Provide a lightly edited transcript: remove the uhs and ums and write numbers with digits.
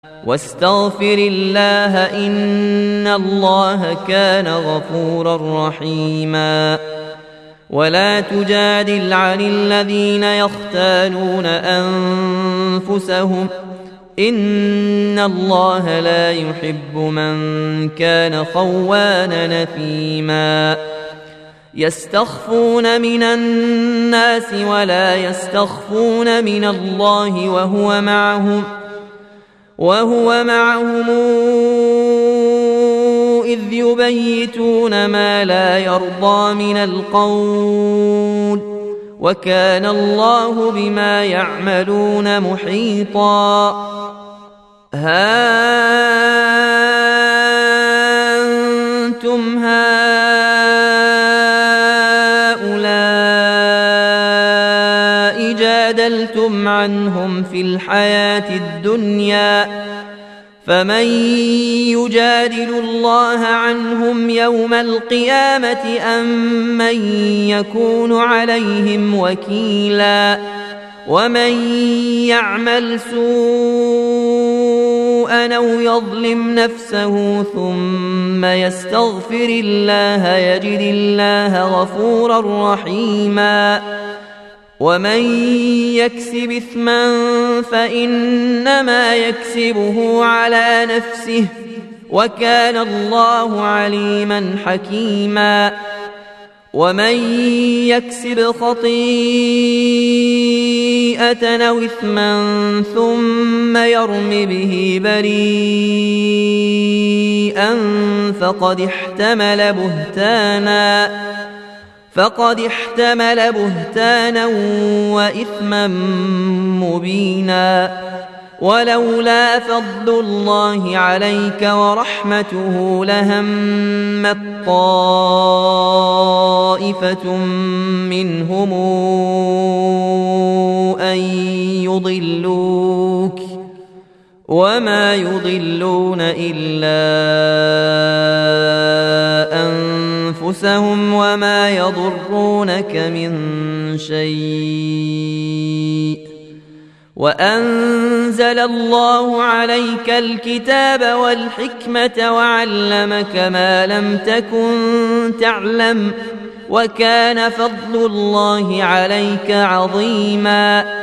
واستغفر الله إن الله كان غفورا رحيما. ولا تجادل عن الذين يختانون أنفسهم إن الله لا يحب من كان خوانا نثيما. يستخفون من الناس ولا يستخفون من الله وهو معهم إذ يبيتون ما لا يرضى من القول وكان الله بما يعملون محيطا. ها أنتم هؤلاء جادلتم عنهم في الحياة الدنيا فمن يجادل الله عنهم يوم القيامة أم من يكون عليهم وكيلا. ومن يعمل سوءا أو يظلم نفسه ثم يستغفر الله يجد الله غفورا رحيما. ومن يكسب إثما فإنما يكسبه على نفسه وكان الله عليما حكيما. ومن يكسب خطيئة أو إثما ثم يرم به بريئا فقد احتمل بهتانا وإثما مبينا. ولولا فضل الله عليك ورحمته لهمت طائفة منهم أن يضلوك وما يضلون إلا أنفسهم وما يضرونك من شيء. وأنزل الله عليك الكتاب والحكمة وعلمك ما لم تكن تعلم وكان فضل الله عليك عظيما.